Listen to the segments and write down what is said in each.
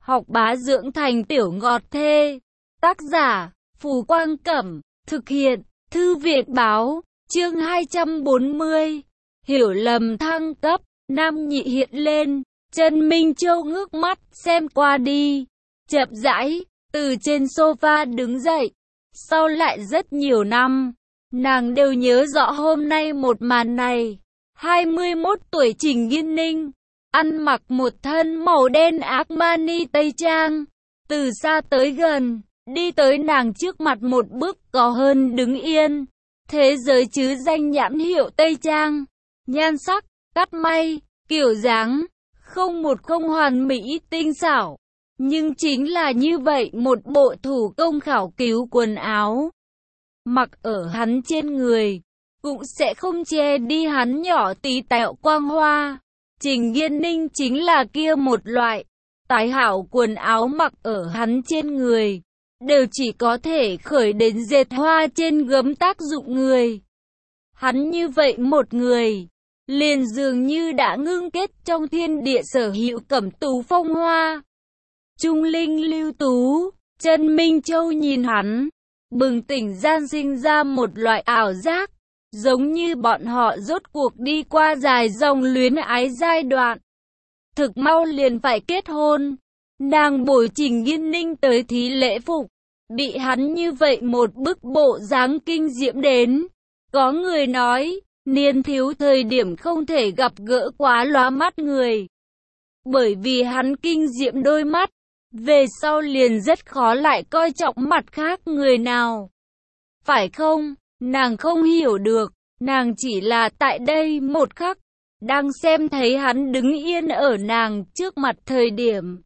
học bá dưỡng thành tiểu ngọt thê. Tác giả, Phù Quang Cẩm, thực hiện, Thư viện Báo, chương 240. Hiểu lầm thăng cấp, Nam Nhị hiện lên, Trần Minh Châu ngước mắt xem qua đi, chậm rãi, từ trên sofa đứng dậy. Sau lại rất nhiều năm, nàng đều nhớ rõ hôm nay một màn này. 21 tuổi Trình Nghiên Ninh, ăn mặc một thân màu đen Armani tây trang, từ xa tới gần, đi tới nàng trước mặt một bước có hơn đứng yên. Thế giới chứ danh nhãn hiệu tây trang, nhan sắc, cắt may, kiểu dáng, không một không hoàn mỹ tinh xảo. Nhưng chính là như vậy một bộ thủ công khảo cứu quần áo, mặc ở hắn trên người, cũng sẽ không che đi hắn nhỏ tí tẹo quang hoa. Trình Nghiên Ninh chính là kia một loại, tái hảo quần áo mặc ở hắn trên người, đều chỉ có thể khởi đến dệt hoa trên gấm tác dụng người. Hắn như vậy một người, liền dường như đã ngưng kết trong thiên địa sở hữu cẩm tú phong hoa. Trung linh lưu tú, Trần Minh Châu nhìn hắn, bừng tỉnh gian sinh ra một loại ảo giác, giống như bọn họ rốt cuộc đi qua dài dòng luyến ái giai đoạn. Thực mau liền phải kết hôn, nàng bồi Trình Nghiên Ninh tới thí lễ phục, bị hắn như vậy một bức bộ dáng kinh diễm đến. Có người nói, niên thiếu thời điểm không thể gặp gỡ quá lóa mắt người, bởi vì hắn kinh diễm đôi mắt, về sau liền rất khó lại coi trọng mặt khác người nào. Phải không? Nàng không hiểu được, nàng chỉ là tại đây một khắc, đang xem thấy hắn đứng yên ở nàng trước mặt thời điểm.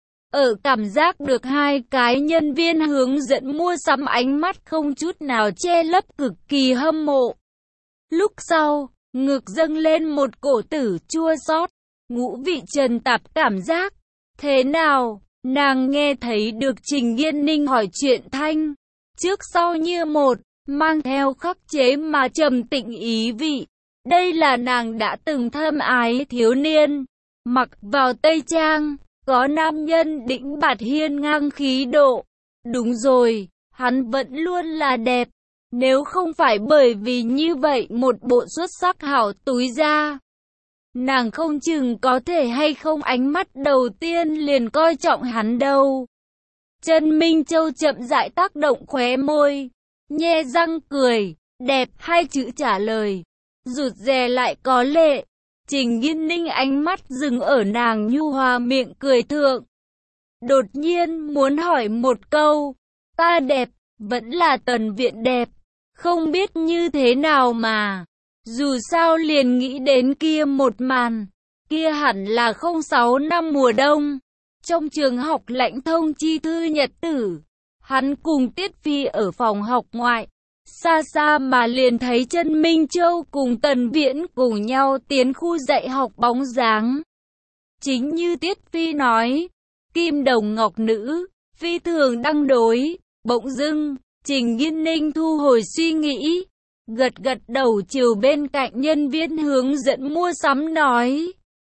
Ở cảm giác được hai cái nhân viên hướng dẫn mua sắm ánh mắt không chút nào che lấp cực kỳ hâm mộ. Lúc sau, ngực dâng lên một cổ tử chua xót, ngũ vị trần tạp cảm giác. Thế nào? Nàng nghe thấy được Trình Nghiên Ninh hỏi chuyện thanh, trước sau như một, mang theo khắc chế mà trầm tĩnh ý vị. Đây là nàng đã từng thâm ái thiếu niên, mặc vào tây trang, có nam nhân đĩnh bạt hiên ngang khí độ. Đúng rồi, hắn vẫn luôn là đẹp, nếu không phải bởi vì như vậy một bộ xuất sắc hảo túi da, nàng không chừng có thể hay không ánh mắt đầu tiên liền coi trọng hắn đâu. Trần Minh Châu chậm rãi tác động khóe môi, nhe răng cười, đẹp hai chữ trả lời, rụt rè lại có lệ. Trình Nghiên Ninh ánh mắt dừng ở nàng nhu hòa miệng cười thượng. Đột nhiên muốn hỏi một câu, ta đẹp, vẫn là Tần Viện đẹp, không biết như thế nào mà. Dù sao liền nghĩ đến kia một màn, kia hẳn là 06 năm mùa đông, trong trường học lãnh thông chi thư nhật tử, hắn cùng Tiết Phi ở phòng học ngoại, xa xa mà liền thấy Trần Minh Châu cùng Tần Viễn cùng nhau tiến khu dạy học bóng dáng. Chính như Tiết Phi nói, kim đồng ngọc nữ, phi thường đăng đối. Bỗng dưng, Trình Nghiên Ninh thu hồi suy nghĩ, gật gật đầu chiều bên cạnh nhân viên hướng dẫn mua sắm nói,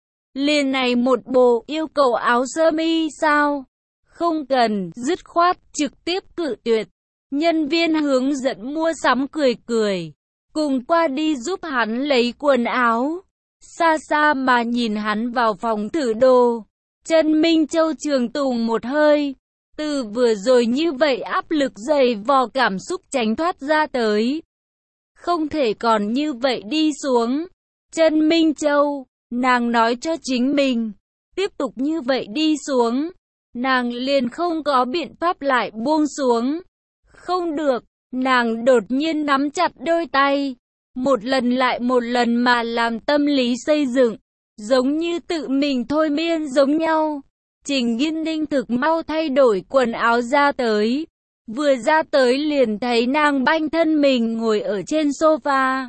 liền này một bộ yêu cầu áo sơ mi sao? Không cần, dứt khoát, trực tiếp cự tuyệt. Nhân viên hướng dẫn mua sắm cười cười, cùng qua đi giúp hắn lấy quần áo. Xa xa mà nhìn hắn vào phòng thử đồ, Trần Minh Châu trường tùng một hơi, từ vừa rồi như vậy áp lực dày vò cảm xúc tránh thoát ra tới. Không thể còn như vậy đi xuống. Trần Minh Châu, nàng nói cho chính mình, tiếp tục như vậy đi xuống, nàng liền không có biện pháp lại buông xuống. Không được, nàng đột nhiên nắm chặt đôi tay, một lần lại một lần mà làm tâm lý xây dựng, giống như tự mình thôi miên giống nhau. Trình Nghiên Ninh thực mau thay đổi quần áo ra tới, vừa ra tới liền thấy nàng banh thân mình ngồi ở trên sofa.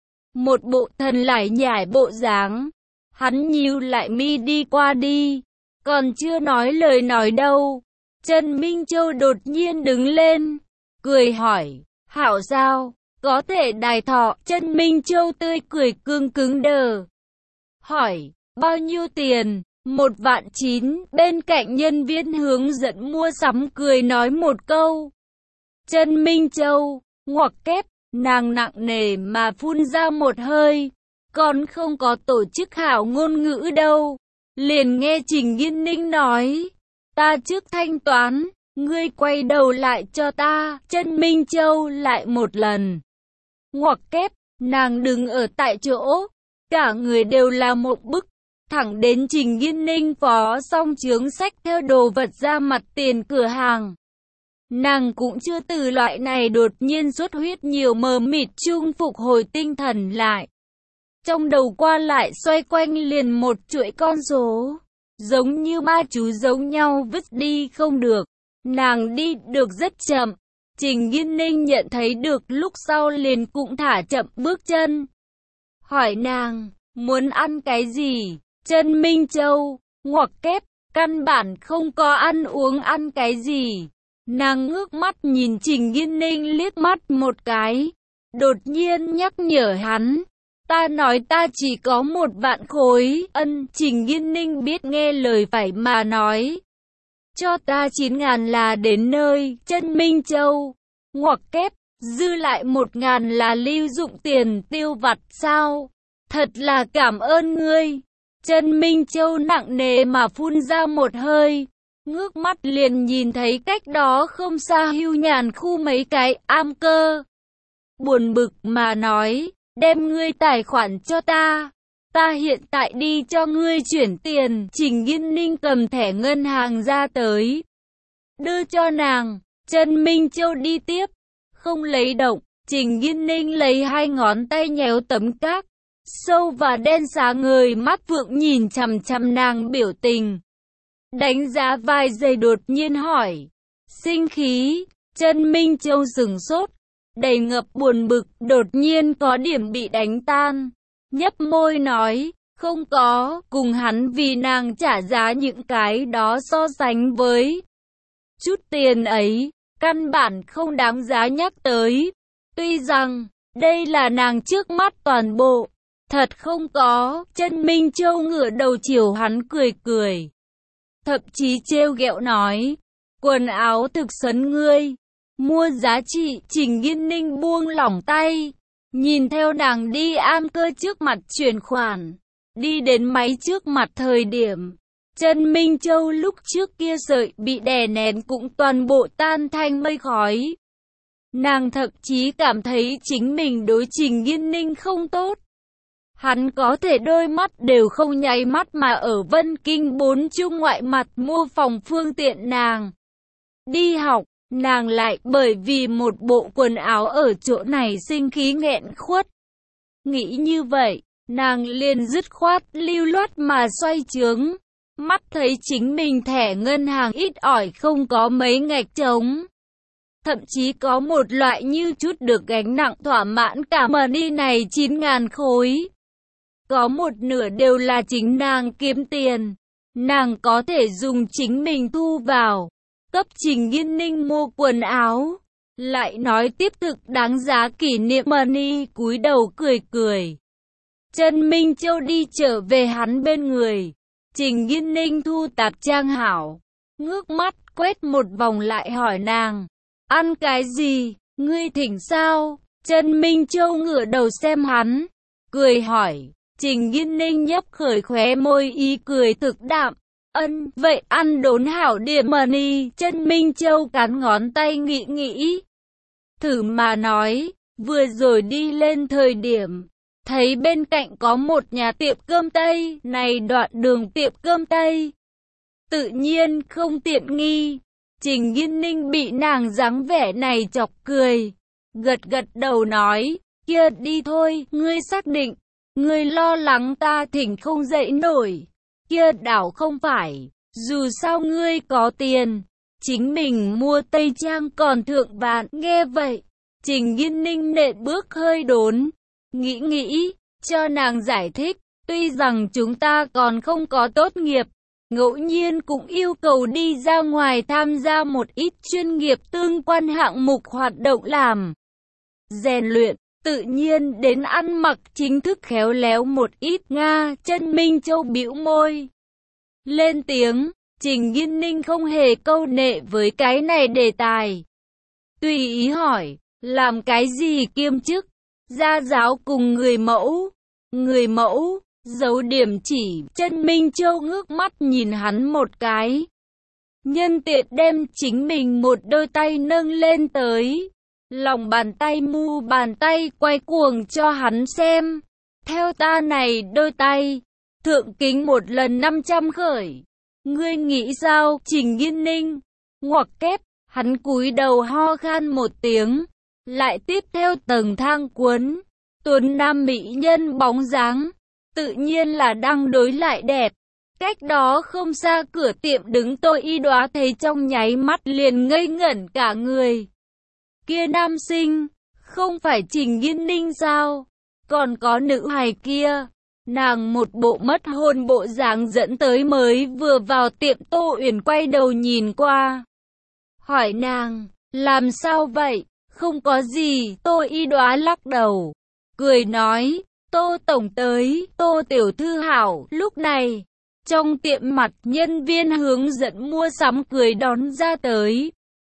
Một bộ thần lải nhải bộ dáng, hắn nhíu lại mi đi qua đi, còn chưa nói lời nói đâu. Trần Minh Châu đột nhiên đứng lên, cười hỏi, hảo sao, có thể đài thọ. Trần Minh Châu tươi cười cứng cứng đờ, hỏi, bao nhiêu tiền? 1.900.000. Bên cạnh nhân viên hướng dẫn mua sắm cười nói một câu. Trần Minh Châu, ngoặc kép, nàng nặng nề mà phun ra một hơi. Còn không có tổ chức hảo ngôn ngữ đâu. Liền nghe Trình Nghiên Ninh nói. Ta trước thanh toán, ngươi quay đầu lại cho ta. Trần Minh Châu lại một lần. Ngoặc kép, nàng đứng ở tại chỗ. Cả người đều là một bức. Thẳng đến Trình Nghiên Ninh phó xong chướng sách theo đồ vật ra mặt tiền cửa hàng. Nàng cũng chưa từ loại này đột nhiên xuất huyết nhiều mờ mịt chung phục hồi tinh thần lại. Trong đầu qua lại xoay quanh liền một chuỗi con số. Giống như ma chú giống nhau vứt đi không được. Nàng đi được rất chậm. Trình Nghiên Ninh nhận thấy được lúc sau liền cũng thả chậm bước chân. Hỏi nàng, muốn ăn cái gì? Trần Minh Châu, ngoặc kép, căn bản không có ăn uống ăn cái gì. Nàng ngước mắt nhìn Trình Nghiên Ninh liếc mắt một cái. Đột nhiên nhắc nhở hắn. Ta nói ta chỉ có 1.000.000 khối. Trình Nghiên Ninh biết nghe lời phải mà nói. Cho ta 9.000 là đến nơi. Trần Minh Châu, ngoặc kép, dư lại 1.000 là lưu dụng tiền tiêu vặt sao? Thật là cảm ơn ngươi. Trần Minh Châu nặng nề mà phun ra một hơi. Ngước mắt liền nhìn thấy cách đó không xa Hưu Nhàn khu mấy cái am cơ. Buồn bực mà nói, đem ngươi tài khoản cho ta. Ta hiện tại đi cho ngươi chuyển tiền. Trình Nghiên Ninh cầm thẻ ngân hàng ra tới. Đưa cho nàng. Trần Minh Châu đi tiếp. Không lấy động. Trình Nghiên Ninh lấy hai ngón tay nhéo tấm cát. Sâu và đen sáng ngời mắt vượng nhìn chằm chằm nàng biểu tình. Đánh giá vài giây đột nhiên hỏi. Sinh khí. Trần Minh Châu sửng sốt. Đầy ngập buồn bực, đột nhiên có điểm bị đánh tan. Nhấp môi nói, không có, cùng hắn vì nàng trả giá những cái đó so sánh với. Chút tiền ấy, căn bản không đáng giá nhắc tới. Tuy rằng, đây là nàng trước mắt toàn bộ. Thật không có. Trần Minh Châu ngửa đầu chiều hắn cười cười. Thậm chí trêu ghẹo nói, quần áo thực sấn ngươi. Mua giá trị. Trình Nghiên Ninh buông lỏng tay. Nhìn theo nàng đi am cơ trước mặt chuyển khoản. Đi đến máy trước mặt thời điểm. Trần Minh Châu lúc trước kia sợi bị đè nén cũng toàn bộ tan thành mây khói. Nàng thậm chí cảm thấy chính mình đối Trình Nghiên Ninh không tốt. Hắn có thể đôi mắt đều không nháy mắt mà ở Vân Kinh 4 trung ngoại mặt mua phòng phương tiện nàng. Đi học, nàng lại bởi vì một bộ quần áo ở chỗ này sinh khí nghẹn khuất. Nghĩ như vậy, nàng liền dứt khoát lưu loát mà xoay chướng. Mắt thấy chính mình thẻ ngân hàng ít ỏi không có mấy ngạch trống. Thậm chí có một loại như chút được gánh nặng thỏa mãn cả money này 9.000 khối. Có một nửa đều là chính nàng kiếm tiền. Nàng có thể dùng chính mình thu vào. Cấp Trình Nghiên Ninh mua quần áo. Lại nói tiếp thực đáng giá kỷ niệm money cúi đầu cười cười. Trần Minh Châu đi trở về hắn bên người. Trình Nghiên Ninh thu tạp trang hảo. Ngước mắt quét một vòng lại hỏi nàng. Ăn cái gì? Ngươi thỉnh sao? Trần Minh Châu ngửa đầu xem hắn. Cười hỏi. Trình Nghiên Ninh nhấp khởi khóe môi ý cười thực đạm. Vậy ăn đốn hảo điểm money. Trần Minh Châu cắn ngón tay nghĩ. Thử mà nói, vừa rồi đi lên thời điểm, thấy bên cạnh có một nhà tiệm cơm Tây, này đoạn đường tiệm cơm Tây. Tự nhiên không tiện nghi. Trình Nghiên Ninh bị nàng dáng vẻ này chọc cười. Gật đầu nói, kia đi thôi, ngươi xác định. Ngươi lo lắng ta thỉnh không dậy nổi. Kia đảo không phải, dù sao ngươi có tiền. Chính mình mua Tây Trang còn thượng vạn. Nghe vậy, Trình Nghiên Ninh nện bước hơi đốn. Nghĩ, cho nàng giải thích. Tuy rằng chúng ta còn không có tốt nghiệp, ngẫu nhiên cũng yêu cầu đi ra ngoài tham gia một ít chuyên nghiệp tương quan hạng mục hoạt động làm rèn luyện, tự nhiên đến ăn mặc chính thức khéo léo một ít. Nga. Trần Minh Châu bĩu môi. lên tiếng. Trình Nghiên Ninh không hề câu nệ với cái này đề tài. Tùy ý hỏi, làm cái gì kiêm chức? Gia giáo cùng người mẫu. Người mẫu, giấu điểm chỉ, Chân Minh Châu ngước mắt nhìn hắn một cái. Nhân tiện đem chính mình một đôi tay nâng lên tới. Lòng bàn tay mu bàn tay quay cuồng cho hắn xem. Theo ta này đôi tay, thượng kính một lần 500 khởi. Ngươi nghĩ sao, Trình Nghiên Ninh? Ngoặc kép, hắn cúi đầu ho khan một tiếng. Lại tiếp theo tầng thang cuốn. Tuấn nam mỹ nhân bóng dáng, tự nhiên là đang đối lại đẹp. Cách đó không xa cửa tiệm đứng Tô Y Đóa thấy trong nháy mắt liền ngây ngẩn cả người. Kia nam sinh, không phải Trình Nghiên Ninh sao? Còn có nữ hài kia. Nàng một bộ mất hồn bộ dáng dẫn tới mới vừa vào tiệm. Tô Uyển quay đầu nhìn qua. Hỏi nàng, làm sao vậy? Không có gì. Tô Y Đóa lắc đầu. Cười nói, Tô Tổng tới, Tô Tiểu Thư hảo. Lúc này, trong tiệm mặt nhân viên hướng dẫn mua sắm cười đón ra tới.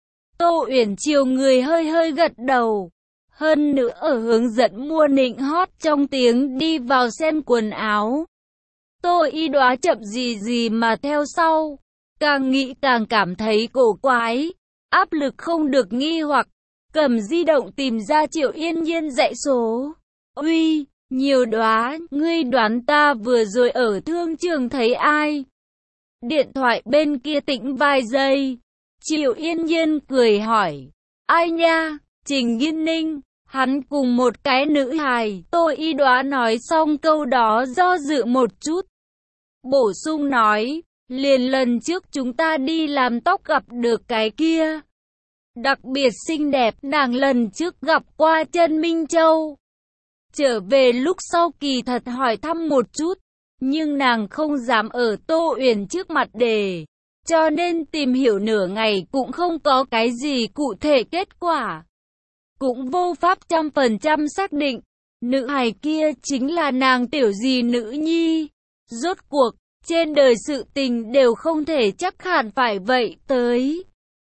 Tô Uyển chiều người hơi hơi gật đầu. Hơn nữa ở hướng dẫn mua nịnh hót trong tiếng đi vào xem quần áo. Tô Y Đóa chậm gì mà theo sau. Càng nghĩ càng cảm thấy cổ quái. Áp lực không được nghi hoặc. Cầm di động tìm ra Triệu Yên Nhiên dãy số. Uy, Nhiều Đóa, ngươi đoán ta vừa rồi ở thương trường thấy ai? Điện thoại bên kia tĩnh vài giây. Triệu Yên Nhiên cười hỏi. Ai nha? Trình Nghiên Ninh. Hắn cùng một cái nữ hài. Tô Y Đóa nói xong câu đó do dự một chút. Bổ sung nói. Liền lần trước chúng ta đi làm tóc gặp được cái kia. Đặc biệt xinh đẹp, nàng lần trước gặp qua Chân Minh Châu. Trở về lúc sau kỳ thật hỏi thăm một chút, nhưng nàng không dám ở Tô Uyển trước mặt đề, cho nên tìm hiểu nửa ngày cũng không có cái gì cụ thể kết quả. Cũng vô pháp 100% xác định, nữ hài kia chính là nàng tiểu gì nữ nhi. Rốt cuộc, trên đời sự tình đều không thể chắc hẳn phải vậy tới.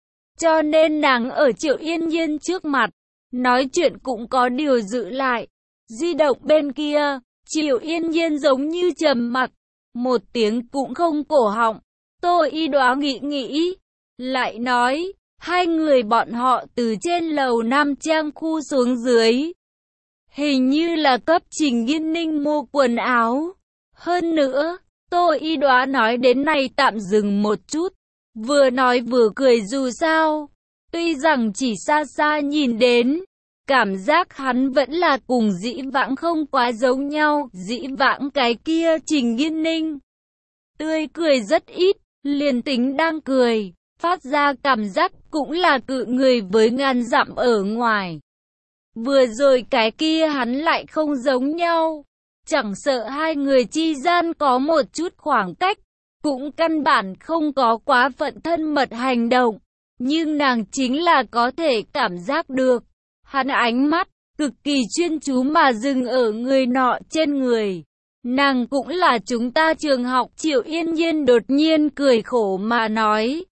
Cho nên nàng ở Triệu Yên Nhiên trước mặt, nói chuyện cũng có điều giữ lại. Di động bên kia, Triệu Yên Nhiên giống như trầm mặc, một tiếng cũng không cổ họng. Tô Y Đóa nghĩ, lại nói, hai người bọn họ từ trên lầu Nam Trang khu xuống dưới. Hình như là cấp Trình Nghiên Ninh mua quần áo. Hơn nữa, Tô Y Đóa nói đến này tạm dừng một chút, vừa nói vừa cười dù sao. Tuy rằng chỉ xa xa nhìn đến, cảm giác hắn vẫn là cùng dĩ vãng không quá giống nhau. Dĩ vãng cái kia Trình Nghiên Ninh tươi cười rất ít, liền tính đang cười, phát ra cảm giác cũng là cự người với ngàn dặm ở ngoài. Vừa rồi cái kia hắn lại không giống nhau, chẳng sợ hai người chi gian có một chút khoảng cách, cũng căn bản không có quá phận thân mật hành động, nhưng nàng chính là có thể cảm giác được. Hắn ánh mắt cực kỳ chuyên chú mà dừng ở người nọ trên người. Nàng cũng là chúng ta trường học. Triệu Yên Nhiên đột nhiên cười khổ mà nói.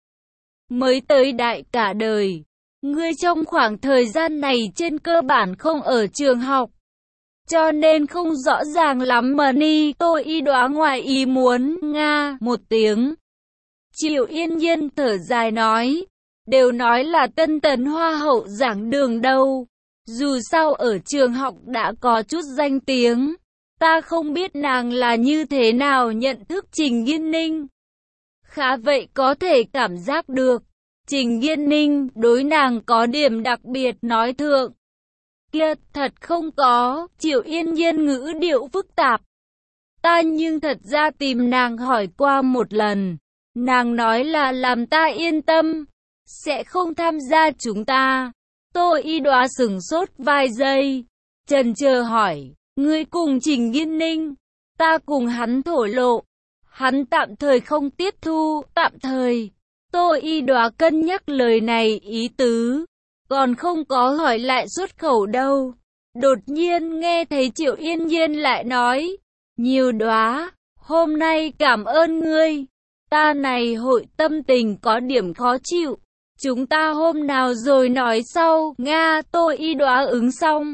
Mới tới đại cả đời, ngươi trong khoảng thời gian này trên cơ bản không ở trường học, cho nên không rõ ràng lắm mà ni. Tô Y Đóa ngoài ý muốn, nga một tiếng. Triệu Yên Nhiên thở dài nói. Đều nói là Tân Tấn Hoa hậu giảng đường đâu. Dù sao ở trường học đã có chút danh tiếng. Ta không biết nàng là như thế nào nhận thức Trình Nghiên Ninh. Khá vậy có thể cảm giác được. Trình Nghiên Ninh đối nàng có điểm đặc biệt nói thượng. Kia thật không có. Triệu Yên Nhiên ngữ điệu phức tạp. Ta nhưng thật ra tìm nàng hỏi qua một lần. Nàng nói là làm ta yên tâm, sẽ không tham gia chúng ta. Tô Y Đóa sửng sốt vài giây, chần chờ hỏi, ngươi cùng Trình Nghiên Ninh? Ta cùng hắn thổ lộ, hắn tạm thời không tiếp thu. Tạm thời. Tô Y Đóa cân nhắc lời này ý tứ, còn không có hỏi lại xuất khẩu đâu. Đột nhiên nghe thấy Triệu Yên Nhiên lại nói, Nhiều Đóa, hôm nay cảm ơn ngươi. Ta này hội tâm tình có điểm khó chịu. Chúng ta hôm nào rồi nói sau, Nga. Tôi y đoá ứng xong.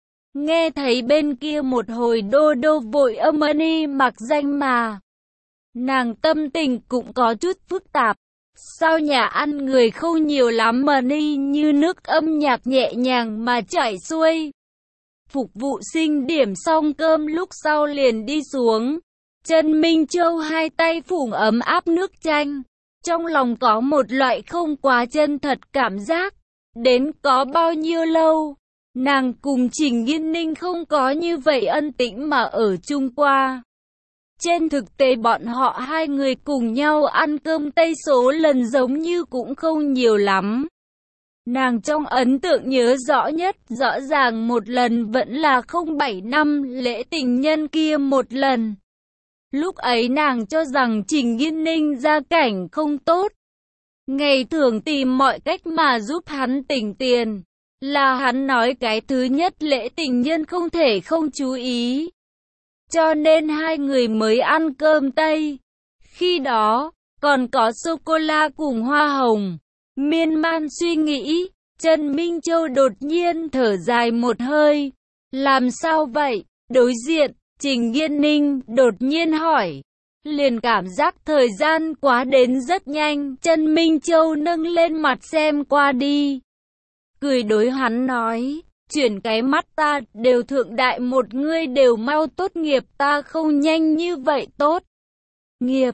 Nghe thấy bên kia một hồi đô đô vội âm ni mặc danh mà. Nàng tâm tình cũng có chút phức tạp. Sao nhà ăn người không nhiều lắm mà ni như nước âm nhạc nhẹ nhàng mà chảy xuôi. Phục vụ sinh điểm xong cơm lúc sau liền đi xuống. Trần Minh Châu hai tay phủng ấm áp nước chanh. Trong lòng có một loại không quá chân thật cảm giác. Đến có bao nhiêu lâu, nàng cùng Trình Nghiên Ninh không có như vậy ân tĩnh mà ở chung qua. Trên thực tế bọn họ hai người cùng nhau ăn cơm Tây số lần giống như cũng không nhiều lắm. Nàng trong ấn tượng nhớ rõ nhất, rõ ràng một lần vẫn là 07 năm lễ tình nhân kia một lần. Lúc ấy nàng cho rằng Trình Nghiên Ninh gia cảnh không tốt. Ngày thường tìm mọi cách mà giúp hắn tỉnh tiền. Là hắn nói cái thứ nhất lễ tình nhân không thể không chú ý. Cho nên hai người mới ăn cơm Tây. Khi đó, còn có sô-cô-la cùng hoa hồng. Miên man suy nghĩ, Trần Minh Châu đột nhiên thở dài một hơi. Làm sao vậy? Đối diện, Trình Nghiên Ninh đột nhiên hỏi. Liền cảm giác thời gian quá đến rất nhanh. Trần Minh Châu nâng lên mặt xem qua đi. Cười đối hắn nói. Chuyển cái mắt ta đều thượng đại một ngươi đều mau tốt nghiệp ta không nhanh như vậy tốt. Nghiệp,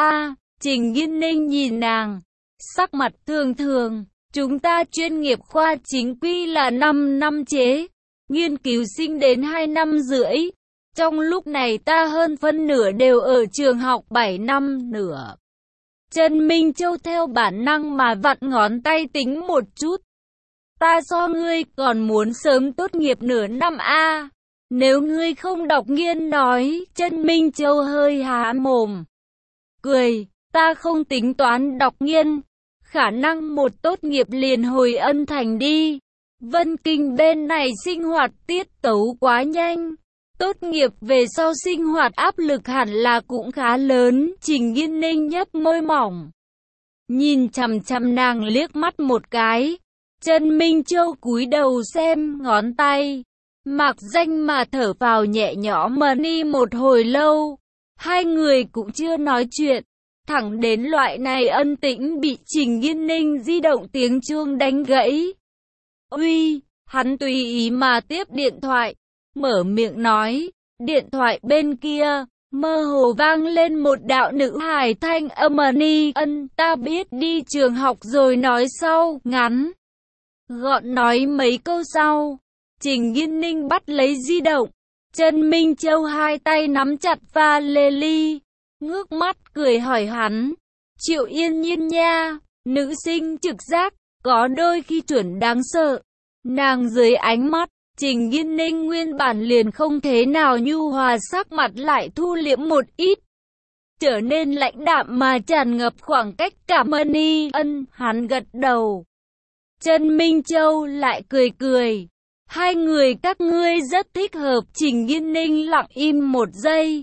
Trình Nghiên Ninh nhìn nàng. Sắc mặt thường thường. Chúng ta chuyên nghiệp khoa chính quy là 5 năm chế. Nghiên cứu sinh đến 2 năm rưỡi. Trong lúc này ta hơn phân nửa đều ở trường học 7 năm nửa. Trần Minh Châu theo bản năng mà vặn ngón tay tính một chút. Ta so ngươi còn muốn sớm tốt nghiệp nửa năm a. Nếu ngươi không đọc nghiên nói, Trần Minh Châu hơi há mồm. Cười, ta không tính toán đọc nghiên. Khả năng một tốt nghiệp liền hồi Ân Thành đi. Vân Kinh bên này sinh hoạt tiết tấu quá nhanh. Tốt nghiệp về sau sinh hoạt áp lực hẳn là cũng khá lớn. Trình Nghiên Ninh nhấp môi mỏng. Nhìn chằm chằm nàng liếc mắt một cái. Trần Minh Châu cúi đầu xem ngón tay. Mặc danh mà thở vào nhẹ nhõm mà ni một hồi lâu. Hai người cũng chưa nói chuyện. Thẳng đến loại này ân tĩnh bị Trình Nghiên Ninh di động tiếng chuông đánh gãy. Uy, hắn tùy ý mà tiếp điện thoại. Mở miệng nói. Điện thoại bên kia, mơ hồ vang lên một đạo nữ hài thanh âm ni. Ta biết đi trường học rồi nói sau, ngắn. Gọn nói mấy câu sau. Trình Nghiên Ninh bắt lấy di động. Trần Minh Châu hai tay nắm chặt pha lê ly. Ngước mắt cười hỏi hắn. Triệu Yên Nhiên nha, nữ sinh trực giác, có đôi khi chuẩn đáng sợ. Nàng dưới ánh mắt, Trình Nghiên Ninh nguyên bản liền không thế nào nhu hòa sắc mặt lại thu liễm một ít. Trở nên lãnh đạm mà tràn ngập khoảng cách cảm ơn y. Hắn gật đầu. Trần Minh Châu lại cười cười. Hai người các ngươi rất thích hợp. Trình Nghiên Ninh lặng im một giây.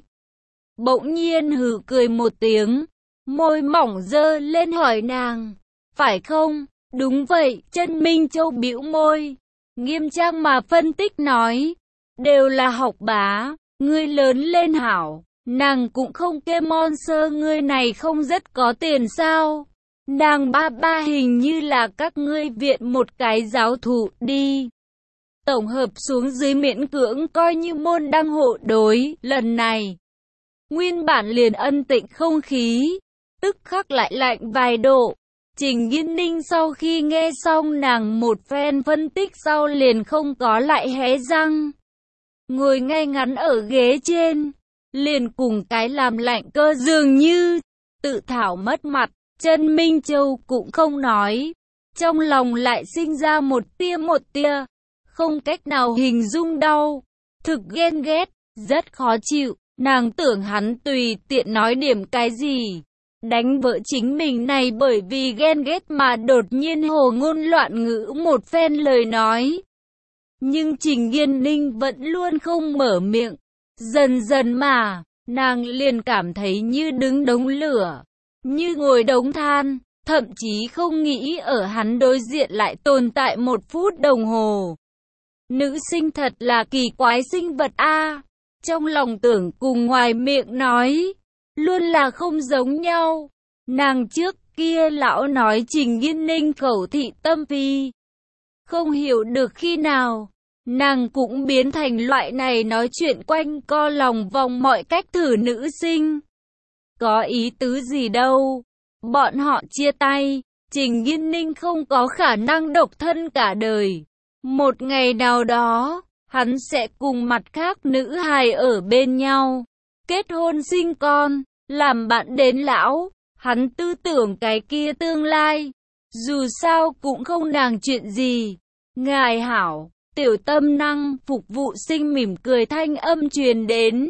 Bỗng nhiên hừ cười một tiếng. Môi mỏng dơ lên hỏi nàng. Phải không? Đúng vậy. Trần Minh Châu bĩu môi. Nghiêm trang mà phân tích nói. Đều là học bá. Ngươi lớn lên hảo. Nàng cũng không kê monster. Ngươi này không rất có tiền sao? Nàng ba hình như là các ngươi viện một cái giáo thụ đi. Tổng hợp xuống dưới miễn cưỡng coi như môn đăng hộ đối. Lần này, nguyên bản liền ân tĩnh không khí, tức khắc lại lạnh vài độ. Trình Nghiên Ninh sau khi nghe xong nàng một phen phân tích sau liền không có lại hé răng. Ngồi ngay ngắn ở ghế trên, liền cùng cái làm lạnh cơ dường như, tự thảo mất mặt. Trần Minh Châu cũng không nói. Trong lòng lại sinh ra một tia, không cách nào hình dung đau. Thực ghen ghét, rất khó chịu. Nàng tưởng hắn tùy tiện nói điểm cái gì. Đánh vợ chính mình này bởi vì ghen ghét mà đột nhiên hồ ngôn loạn ngữ một phen lời nói. Nhưng Trình Nghiên Ninh vẫn luôn không mở miệng. Dần dần mà, nàng liền cảm thấy như đứng đống lửa. như ngồi đống than, thậm chí không nghĩ ở hắn đối diện lại tồn tại 1 phút đồng hồ. Nữ sinh thật là kỳ quái sinh vật a. Trong lòng tưởng cùng ngoài miệng nói, luôn là không giống nhau. Nàng trước kia lão nói Trình Nghiên Ninh khẩu thị tâm phi. Không hiểu được khi nào, nàng cũng biến thành loại này nói chuyện quanh co lòng vòng mọi cách thử nữ sinh. Có ý tứ gì đâu. Bọn họ chia tay, Trình Nghiên Ninh không có khả năng độc thân cả đời. Một ngày nào đó, hắn sẽ cùng mặt khác nữ hài ở bên nhau, kết hôn sinh con, làm bạn đến lão. Hắn tư tưởng cái kia tương lai, dù sao cũng không nàng chuyện gì. Ngài hảo, tiểu tâm năng phục vụ sinh mỉm cười thanh âm truyền đến.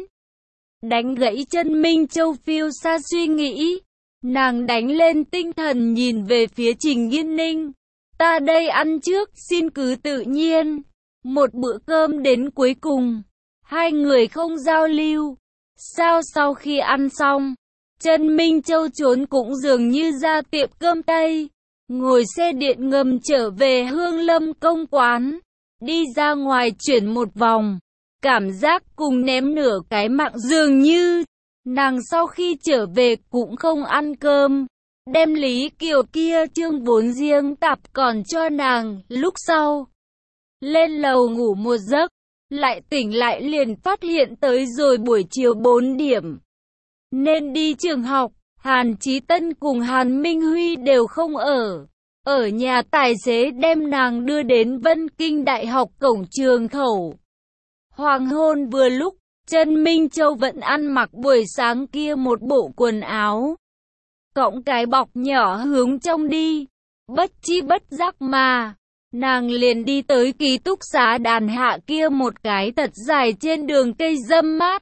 Đánh gãy Chân Minh Châu phiêu xa suy nghĩ. Nàng đánh lên tinh thần nhìn về phía Trình Nghiên Ninh. Ta đây ăn trước, xin cứ tự nhiên. Một bữa cơm đến cuối cùng, hai người không giao lưu. Sao sau khi ăn xong, Chân Minh Châu trốn cũng dường như ra tiệm cơm Tây, ngồi xe điện ngầm trở về Hương Lâm công quán, đi ra ngoài chuyển một vòng, cảm giác cùng ném nửa cái mạng dường như. Nàng sau khi trở về cũng không ăn cơm, đem Lý Kiều kia chương vốn riêng tạp còn cho nàng. Lúc sau, lên lầu ngủ một giấc, lại tỉnh lại liền phát hiện tới rồi buổi chiều 4 điểm. Nên đi trường học, Hàn Chí Tân cùng Hàn Minh Huy đều không ở. Ở nhà tài xế đem nàng đưa đến Vân Kinh Đại học cổng trường khẩu. Hoàng hôn vừa lúc, Chân Minh Châu vẫn ăn mặc buổi sáng kia một bộ quần áo, cõng cái bọc nhỏ hướng trong đi. Bất chi bất giác mà, nàng liền đi tới ký túc xá đàn hạ kia một cái thật dài trên đường cây râm mát.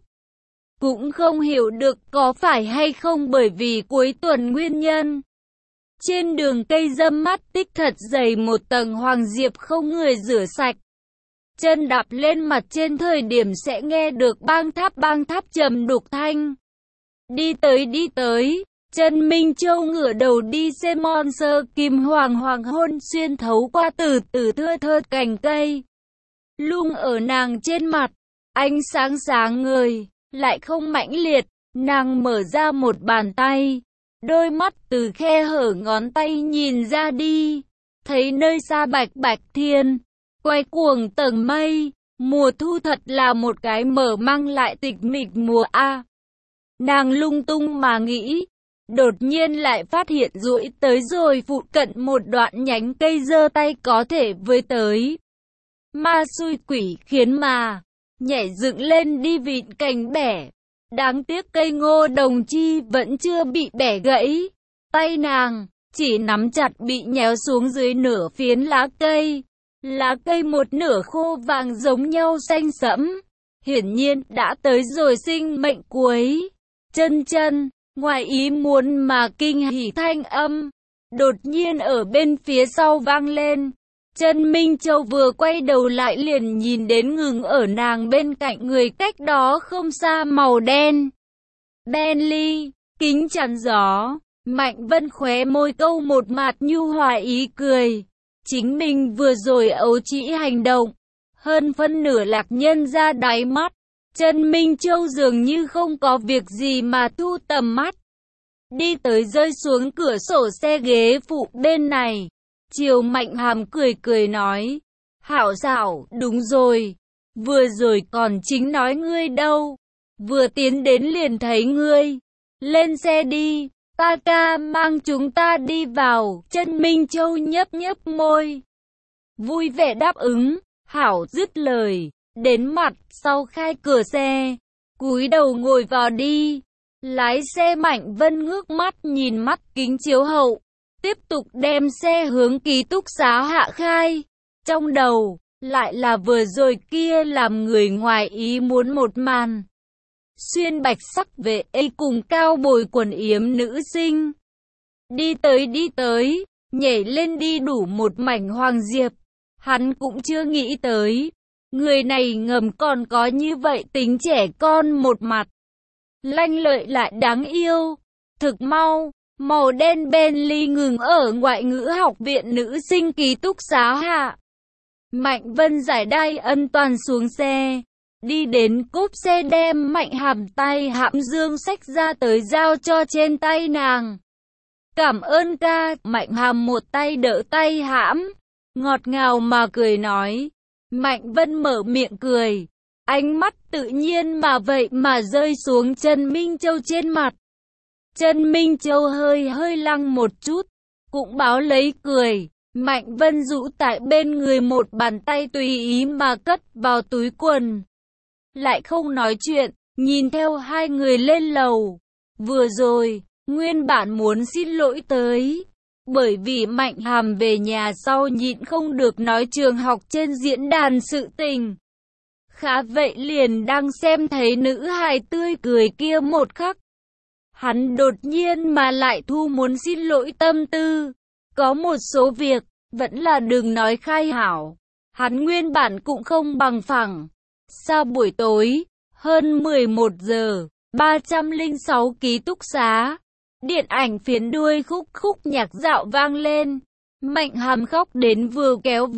Cũng không hiểu được có phải hay không bởi vì cuối tuần nguyên nhân. Trên đường cây râm mát tích thật dày một tầng hoàng diệp không người rửa sạch. Chân đạp lên mặt trên thời điểm sẽ nghe được bang tháp trầm đục thanh. Đi tới, Chân Minh Châu ngửa đầu đi xe Monster kim hoàng hôn xuyên thấu qua từ từ thưa thớt cành cây. Lung ở nàng trên mặt, ánh sáng sáng ngời, lại không mãnh liệt. Nàng mở ra một bàn tay, đôi mắt từ khe hở ngón tay nhìn ra đi, thấy nơi xa bạch thiên, quay cuồng tầng mây. Mùa thu thật là một cái mở mang lại tịch mịch mùa a. Nàng lung tung mà nghĩ, đột nhiên lại phát hiện duỗi tới rồi phụ cận một đoạn nhánh cây giơ tay có thể với tới. Ma xui quỷ khiến mà, nhảy dựng lên đi vịn cành bẻ. Đáng tiếc cây ngô đồng chi vẫn chưa bị bẻ gãy. Tay nàng chỉ nắm chặt bị nhéo xuống dưới nửa phiến lá cây. Lá cây một nửa khô vàng giống nhau xanh sẫm. Hiển nhiên đã tới rồi sinh mệnh cuối. Chân, ngoài ý muốn mà kinh hỉ thanh âm đột nhiên ở bên phía sau vang lên. Chân Minh Châu vừa quay đầu lại liền nhìn đến ngừng ở nàng bên cạnh người cách đó không xa màu đen Bentley, kính chắn gió. Mạnh Vân khóe môi câu một mạt nhu hòa ý cười. Chính mình vừa rồi ấu trĩ hành động, hơn phân nửa lạc nhân ra đáy mắt. Chân Minh Châu dường như không có việc gì mà thu tầm mắt. Đi tới rơi xuống cửa sổ xe ghế phụ bên này. Triều Mạnh Hàm cười nói. Hảo xảo, đúng rồi. Vừa rồi còn chính nói ngươi đâu. Vừa tiến đến liền thấy ngươi. Lên xe đi, ta ca mang chúng ta đi vào. Chân Minh Châu nhấp môi, vui vẻ đáp ứng. Hảo dứt lời, đến mặt sau khai cửa xe, cúi đầu ngồi vào đi. Lái xe Mạnh Vân ngước mắt nhìn mắt kính chiếu hậu, tiếp tục đem xe hướng ký túc xá hạ khai. Trong đầu, lại là vừa rồi kia làm người ngoài ý muốn một màn. Xuyên bạch sắc vệ ây cùng cao bồi quần yếm nữ sinh. Đi tới, nhảy lên đi đủ một mảnh hoàng diệp. Hắn cũng chưa nghĩ tới, người này ngầm còn có như vậy tính trẻ con một mặt. Lanh lợi lại đáng yêu. Thực mau, màu đen Bentley ngừng ở ngoại ngữ học viện nữ sinh ký túc xá hạ. Mạnh Vân giải đai an toàn xuống xe. Đi đến cốp xe đem Mạnh Hàm tay hãm dương xách ra tới giao cho trên tay nàng. Cảm ơn ca, Mạnh Hàm một tay đỡ tay hãm, ngọt ngào mà cười nói. Mạnh Vân mở miệng cười, ánh mắt tự nhiên mà vậy mà rơi xuống Trần Minh Châu trên mặt. Trần Minh Châu hơi lăng một chút, cũng báo lấy cười. Mạnh Vân rũ tại bên người một bàn tay tùy ý mà cất vào túi quần. Lại không nói chuyện, nhìn theo hai người lên lầu. Vừa rồi, nguyên bản muốn xin lỗi tới. Bởi vì Mạnh Hàm về nhà sau nhịn không được nói trường học trên diễn đàn sự tình. Khá vậy liền đang xem thấy nữ hài tươi cười kia một khắc. Hắn đột nhiên mà lại thu muốn xin lỗi tâm tư. Có một số việc, vẫn là đừng nói khai hảo. Hắn nguyên bản cũng không bằng phẳng. Sau buổi tối, hơn 11 giờ, 306 ký túc xá. Điện ảnh phiến đuôi khúc nhạc dạo vang lên. Mạnh Hàm khóc đến vừa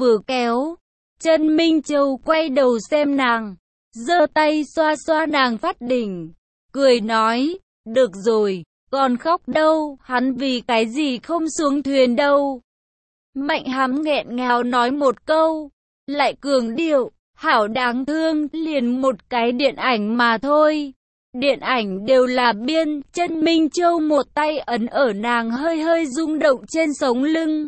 kéo. Trần Minh Châu quay đầu xem nàng, giơ tay xoa xoa nàng phát đỉnh, cười nói, được rồi, còn khóc đâu, hắn vì cái gì không xuống thuyền đâu. Mạnh Hàm nghẹn ngào nói một câu, lại cường điệu, hảo đáng thương, liền một cái điện ảnh mà thôi. Điện ảnh đều là biên. Trần Minh Châu một tay ấn ở nàng hơi rung động trên sống lưng,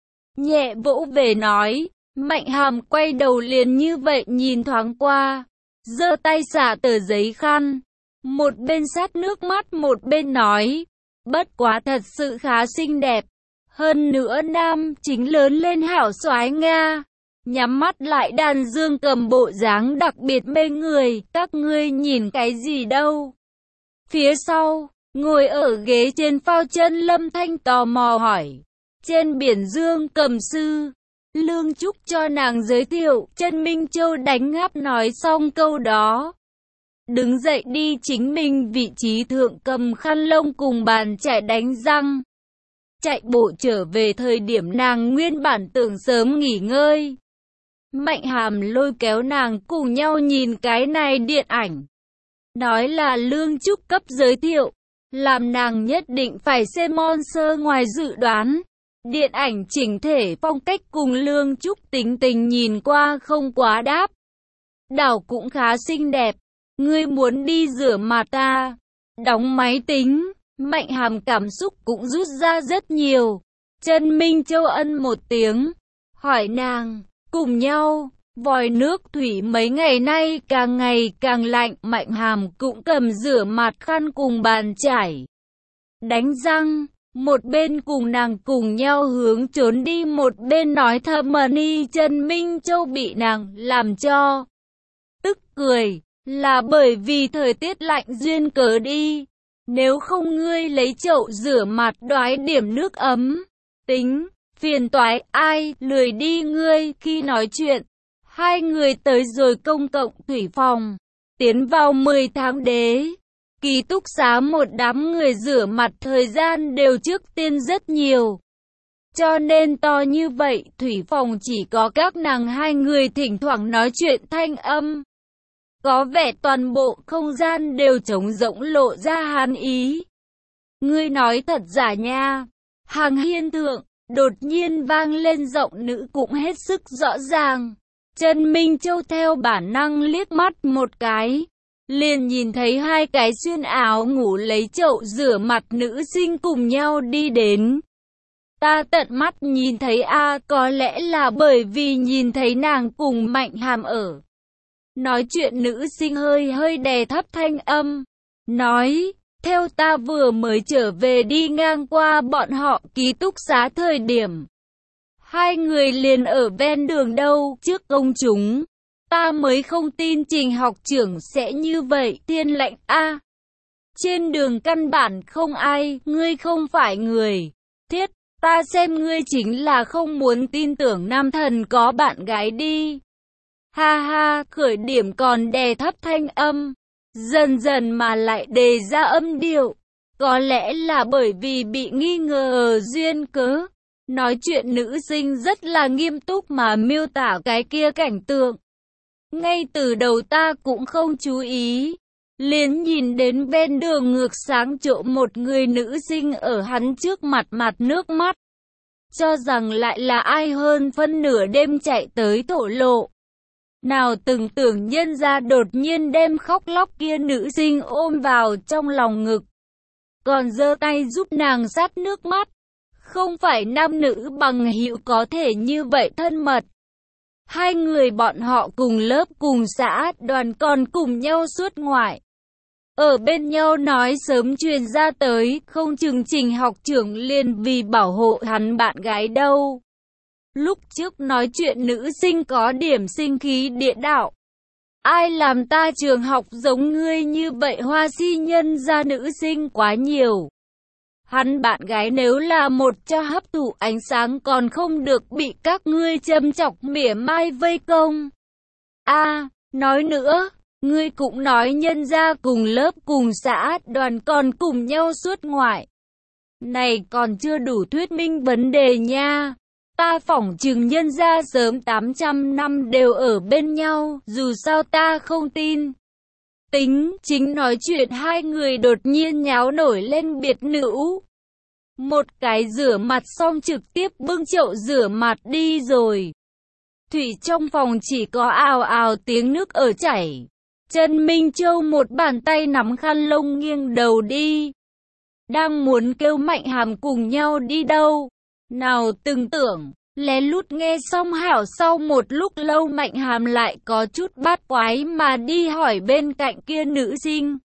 nhẹ vỗ về nói. Mạnh Hàm quay đầu liền như vậy nhìn thoáng qua, giơ tay xả tờ giấy khăn, một bên sát nước mắt một bên nói, bất quá thật sự khá xinh đẹp, hơn nữa nam chính lớn lên hảo soái Nga. Nhắm mắt lại đàn dương cầm bộ dáng đặc biệt mê người, các ngươi nhìn cái gì đâu? Phía sau, ngồi ở ghế trên phao chân Lâm Thanh tò mò hỏi. Trên biển dương cầm sư, Lương Trúc cho nàng giới thiệu. Trần Minh Châu đánh ngáp nói xong câu đó, đứng dậy đi chính mình vị trí thượng cầm khăn lông cùng bàn chải đánh răng. Chạy bộ trở về thời điểm nàng nguyên bản tưởng sớm nghỉ ngơi. Mạnh Hàm lôi kéo nàng cùng nhau nhìn cái này điện ảnh. Nói là Lương Trúc cấp giới thiệu, làm nàng nhất định phải xem Monster ngoài dự đoán. Điện ảnh chỉnh thể phong cách cùng Lương Trúc tính tình nhìn qua không quá đáp. Đảo cũng khá xinh đẹp. Ngươi muốn đi rửa mặt ta? Đóng máy tính. Mạnh Hàm cảm xúc cũng rút ra rất nhiều. Trần Minh Châu ân một tiếng, hỏi nàng, cùng nhau. Vòi nước thủy mấy ngày nay càng ngày càng lạnh. Mạnh Hàm cũng cầm rửa mặt khăn cùng bàn chải đánh răng, một bên cùng nàng cùng nhau hướng trốn đi, một bên nói thầm mani. Trần Minh Châu bị nàng làm cho tức cười, là bởi vì thời tiết lạnh duyên cớ đi. Nếu không ngươi lấy chậu rửa mặt đoái điểm nước ấm. Tính, phiền toái, ai, lười đi ngươi. Khi nói chuyện, hai người tới rồi công cộng thủy phòng. Tiến vào 10 tháng đế. Ký túc xá một đám người rửa mặt thời gian đều trước tiên rất nhiều. Cho nên to như vậy, thủy phòng chỉ có các nàng hai người thỉnh thoảng nói chuyện thanh âm. Có vẻ toàn bộ không gian đều trống rỗng lộ ra hàn ý. Ngươi nói thật giả nha. Hàng hiên thượng, đột nhiên vang lên giọng nữ cũng hết sức rõ ràng. Trần Minh Châu theo bản năng liếc mắt một cái, liền nhìn thấy hai cái xuyên áo ngủ lấy chậu rửa mặt nữ sinh cùng nhau đi đến. Ta tận mắt nhìn thấy a, có lẽ là bởi vì nhìn thấy nàng cùng Mạnh Hàm ở. Nói chuyện nữ sinh hơi đè thấp thanh âm, nói, theo ta vừa mới trở về đi ngang qua bọn họ ký túc xá thời điểm. Hai người liền ở ven đường đâu, trước công chúng. Ta mới không tin Trình học trưởng sẽ như vậy, thiên lệnh a. Trên đường căn bản không ai, ngươi không phải người. Thiết, ta xem ngươi chính là không muốn tin tưởng nam thần có bạn gái đi. Ha ha, khởi điểm còn đè thấp thanh âm, dần dần mà lại đề ra âm điệu. Có lẽ là bởi vì bị nghi ngờ duyên cớ. Nói chuyện nữ sinh rất là nghiêm túc mà miêu tả cái kia cảnh tượng. Ngay từ đầu ta cũng không chú ý. Liền nhìn đến bên đường ngược sáng trộm một người nữ sinh ở hắn trước mặt mặt nước mắt. Cho rằng lại là ai hơn phân nửa đêm chạy tới thổ lộ. Nào từng tưởng nhân ra đột nhiên đem khóc lóc kia nữ sinh ôm vào trong lòng ngực. Còn giơ tay giúp nàng sát nước mắt. Không phải nam nữ bằng hữu có thể như vậy thân mật. Hai người bọn họ cùng lớp cùng xã đoàn còn cùng nhau xuất ngoại. Ở bên nhau nói sớm truyền ra tới, không chừng Trình học trưởng liền vì bảo hộ hắn bạn gái đâu. Lúc trước nói chuyện nữ sinh có điểm sinh khí địa đạo. Ai làm ta trường học giống ngươi như vậy, hoa si nhân ra nữ sinh quá nhiều. Hắn bạn gái nếu là một cho hấp thụ ánh sáng còn không được bị các ngươi châm chọc mỉa mai vây công. Nói nữa, ngươi cũng nói nhân ra cùng lớp cùng xã đoàn còn cùng nhau xuất ngoại. Này còn chưa đủ thuyết minh vấn đề nha. Ta phỏng chừng nhân ra sớm 800 năm đều ở bên nhau, dù sao ta không tin. Tính chính nói chuyện hai người đột nhiên nháo nổi lên biệt nữ. Một cái rửa mặt xong trực tiếp bưng chậu rửa mặt đi rồi. Thủy trong phòng chỉ có ào ào tiếng nước ở chảy. Trần Minh Châu một bàn tay nắm khăn lông nghiêng đầu đi. Đang muốn kêu Mạnh Hàm cùng nhau đi đâu. Nào từng tưởng, lén lút nghe xong hảo sau một lúc lâu Mạnh Hàm lại có chút bát quái mà đi hỏi bên cạnh kia nữ sinh.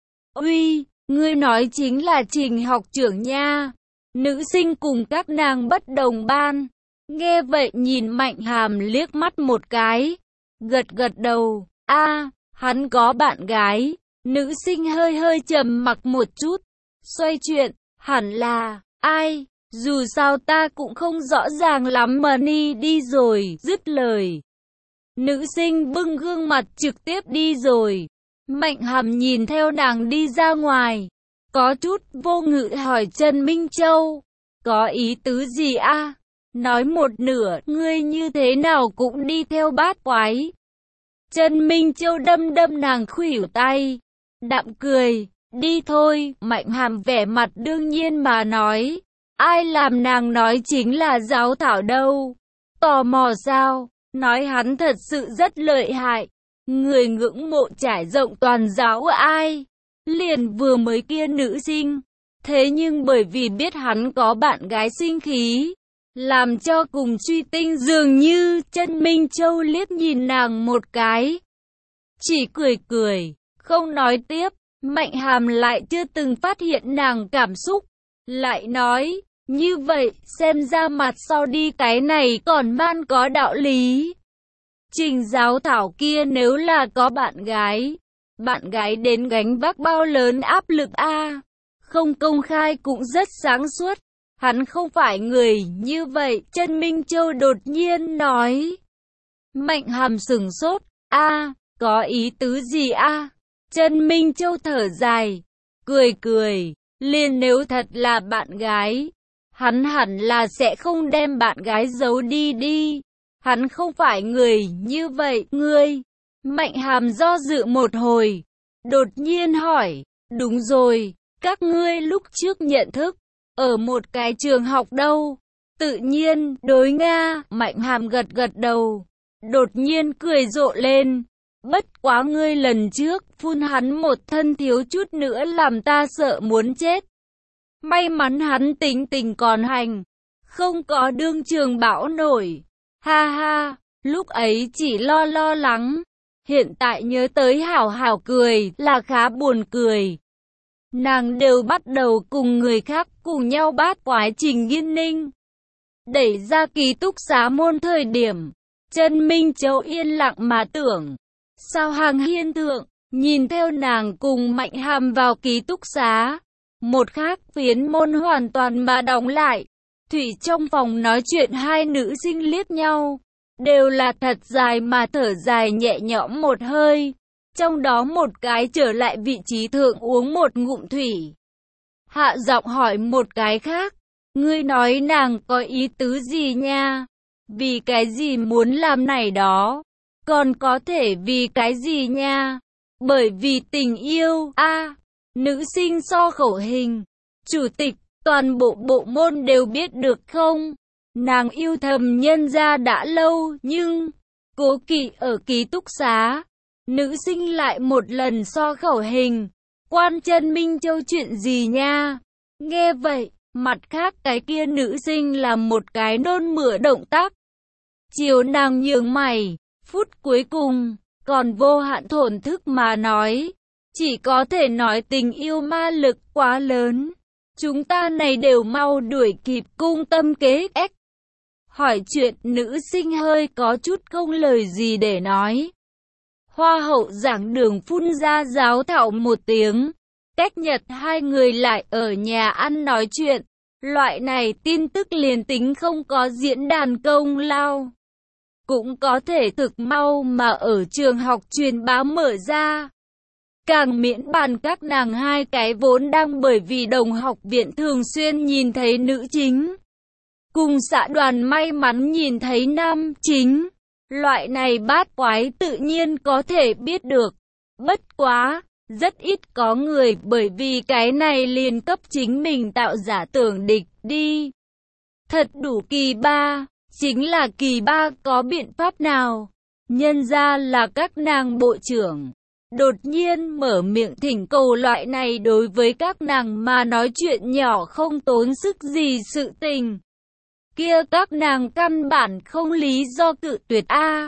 Uy, ngươi nói chính là Trình học trưởng nha. Nữ sinh cùng các nàng bất đồng ban. Nghe vậy nhìn Mạnh Hàm liếc mắt một cái. Gật gật đầu. Hắn có bạn gái. Nữ sinh hơi hơi trầm mặc một chút. Xoay chuyện, hẳn là, ai? Dù sao ta cũng không rõ ràng lắm mà đi rồi, dứt lời. Nữ sinh bưng gương mặt trực tiếp đi rồi. Mạnh Hàm nhìn theo nàng đi ra ngoài. Có chút vô ngữ hỏi Trần Minh Châu. Có ý tứ gì a? Nói một nửa, ngươi như thế nào cũng đi theo bát quái. Trần Minh Châu đâm nàng khuỷu tay. Đạm cười, đi thôi. Mạnh Hàm vẻ mặt đương nhiên mà nói. Ai làm nàng nói chính là giáo thảo đâu. Tò mò sao? Nói hắn thật sự rất lợi hại. Người ngưỡng mộ trải rộng toàn giáo ai? Liền vừa mới kia nữ sinh. Thế nhưng bởi vì biết hắn có bạn gái sinh khí, làm cho cùng truy tinh dường như. Trần Minh Châu liếc nhìn nàng một cái. Chỉ cười, không nói tiếp. Mạnh Hàm lại chưa từng phát hiện nàng cảm xúc. Lại nói, như vậy, xem ra mặt sau đi cái này còn man có đạo lý. Trình giáo thảo kia nếu là có bạn gái đến gánh vác bao lớn áp lực a. Không công khai cũng rất sáng suốt. Hắn không phải người như vậy, Trần Minh Châu đột nhiên nói. Mạnh Hàm sửng sốt, có ý tứ gì a? Trần Minh Châu thở dài, cười, liền nếu thật là bạn gái, hắn hẳn là sẽ không đem bạn gái giấu đi. Hắn không phải người như vậy, ngươi. Mạnh Hàm do dự một hồi, đột nhiên hỏi, đúng rồi, các ngươi lúc trước nhận thức, ở một cái trường học đâu? Tự nhiên, đối Nga. Mạnh Hàm gật đầu, đột nhiên cười rộ lên. Bất quá ngươi lần trước phun hắn một thân thiếu chút nữa làm ta sợ muốn chết. May mắn hắn tính tình còn hành, không có đương trường bão nổi. Ha, lúc ấy chỉ lo lắng. Hiện tại nhớ tới hảo cười là khá buồn cười. Nàng đều bắt đầu cùng người khác cùng nhau bát quái Trình Nghiên Ninh. Đẩy ra ký túc xá môn thời điểm, Trần Minh Châu yên lặng mà tưởng. Sao hàng hiên thượng, nhìn theo nàng cùng Mạnh Hàm vào ký túc xá. Một khác phiến môn hoàn toàn mà đóng lại. Thủy trong phòng nói chuyện hai nữ sinh liếc nhau. Đều là thật dài mà thở dài nhẹ nhõm một hơi. Trong đó một cái trở lại vị trí thượng uống một ngụm thủy. hạ giọng hỏi một cái khác. Ngươi nói nàng có ý tứ gì nha? Vì cái gì muốn làm này đó? Còn có thể vì cái gì nha? Bởi vì tình yêu, nữ sinh so khẩu hình. Chủ tịch, toàn bộ bộ môn đều biết được không? Nàng yêu thầm nhân gia đã lâu, nhưng Cố Kỵ ở ký túc xá, nữ sinh lại một lần so khẩu hình. Quan Chân Minh Châu chuyện gì nha? Nghe vậy, mặt khác cái kia nữ sinh làm một cái nôn mửa động tác. Chiều nàng nhướng mày, phút cuối cùng, còn vô hạn thổn thức mà nói. Chỉ có thể nói tình yêu ma lực quá lớn. Chúng ta này đều mau đuổi kịp cung tâm kế ếch. Hỏi chuyện nữ sinh hơi có chút không lời gì để nói. Hoa hậu giảng đường phun ra giáo thảo một tiếng. Cách nhật hai người lại ở nhà ăn nói chuyện. Loại này tin tức liền tính không có diễn đàn công lao, cũng có thể thực mau mà ở trường học truyền bá mở ra. Càng miễn bàn các nàng hai cái vốn đang bởi vì đồng học viện thường xuyên nhìn thấy nữ chính, cùng xã đoàn may mắn nhìn thấy nam chính. Loại này bát quái tự nhiên có thể biết được. Bất quá, rất ít có người bởi vì cái này liền cấp chính mình tạo giả tưởng địch đi. Thật đủ kỳ ba, chính là kỳ ba có biện pháp nào? Nhân ra là các nàng bộ trưởng. Đột nhiên mở miệng thỉnh cầu loại này đối với các nàng mà nói chuyện nhỏ không tốn sức gì sự tình. Kia các nàng căn bản không lý do cự tuyệt